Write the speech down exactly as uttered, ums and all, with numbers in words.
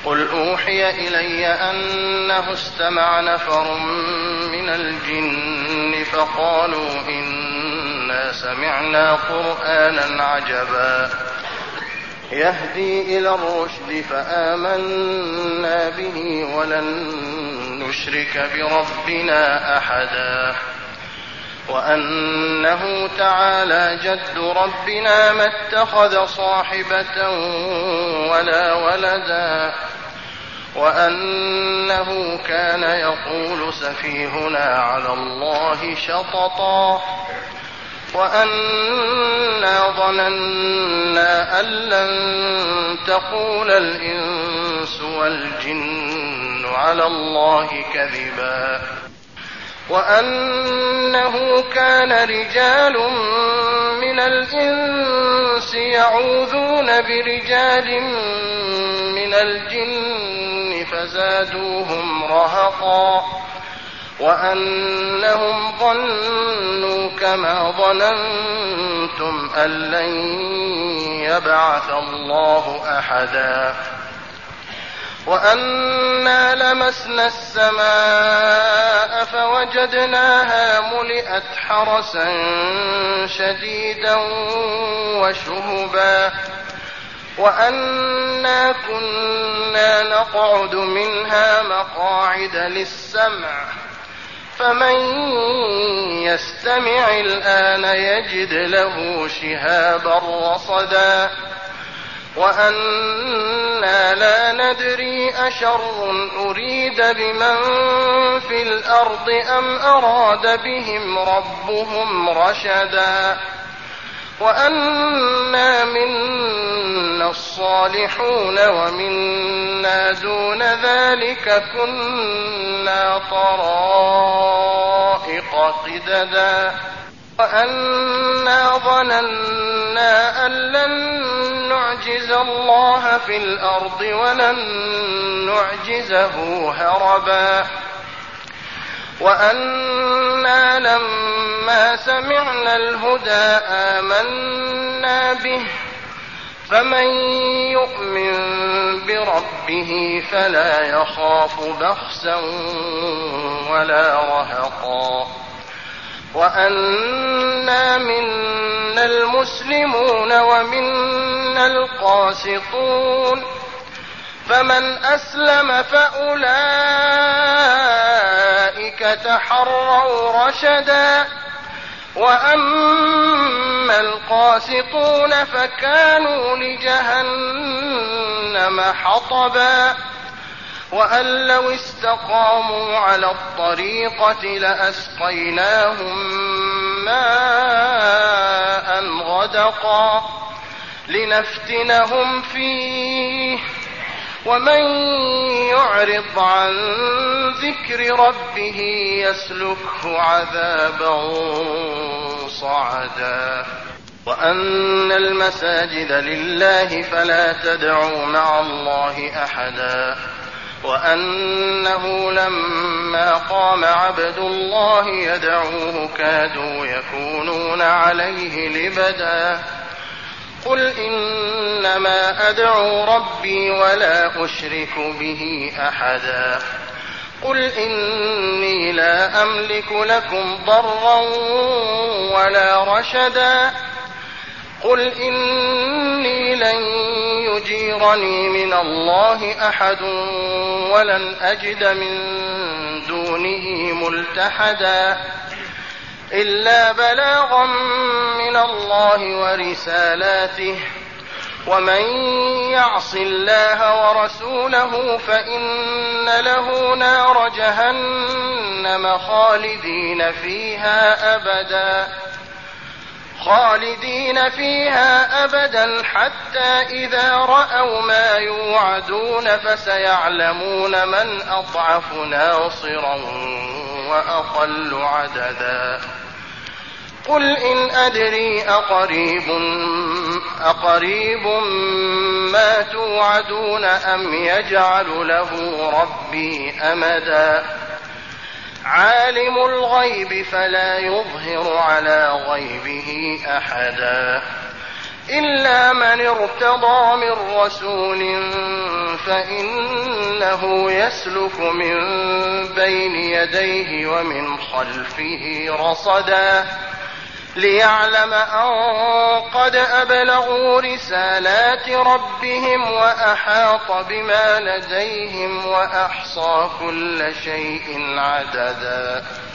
قل أوحي إلي أنه استمع نفر من الجن فقالوا إنا سمعنا قرآنا عجبا يهدي إلى الرشد فآمنا به ولن نشرك بربنا أحدا وأنه تعالى جد ربنا ما اتخذ صاحبة ولا ولدا وأنه كان يقول سفيهنا على الله شططا وأنا ظننا أن لن تقول الإنس والجن على الله كذبا وأنه كان رجال من الإنس يعوذون برجال من الجن فزادوهم رهقا وأنهم ظنوا كما ظننتم أن لن يبعث الله أحدا وأنا لمسنا السماء فوجدناها ملئت حرسا شديدا وشهبا وأنا كنا نقعد منها مقاعد للسمع فمن يستمع الآن يجد له شهابا رصدا وأنا لا ندري أشر أريد بمن في الأرض أم أراد بهم ربهم رشدا وأنا منا الصالحون ومنا دون ذلك كنا طرائق قددا وأنا ظننا أن لن نعجز الله في الأرض ولن نعجزه هربا وأنا لما سمعنا الهدى آمنا به فمن يؤمن بربه فلا يخاف بخسا ولا رهقا وأنا منا المسلمون ومنا القاسطون فمن أسلم فأولئك تحروا رشدا وأما القاسطون فكانوا لجهنم حطبا وأن لو استقاموا على الطريقة لأسقيناهم ماء غدقا لنفتنهم فيه ومن يعرض عن ذكر ربه يسلكه عذابا صعدا وأن المساجد لله فلا تدعوا مع الله أحدا وأنه لما قام عبد الله يدعوه كادوا يكونون عليه لبدا قل إنما أدعو ربي ولا أشرك به أحدا قل إني لا أملك لكم ضرا ولا رشدا قل إني لن يجيرني من الله أحد ولن أجد من دونه ملتحدا إلا بلاغا من الله ورسالاته ومن يعص الله ورسوله فإن له نار جهنم خالدين فيها أبدا خالدين فيها أبدا حتى إذا رأوا ما يوعدون فسيعلمون من أضعف ناصرا وأقل عددا قل إن أدري أقريب, أقريب ما توعدون أم يجعل له ربي أمدا عالم الغيب فلا يظهر على غيبه أحدا إلا من ارتضى من رسول فإنه يسلك من بين يديه ومن خلفه رصدا ليعلم أن قد أبلغوا رسالات ربهم وأحاط بما لديهم وأحصى كل شيء عددا.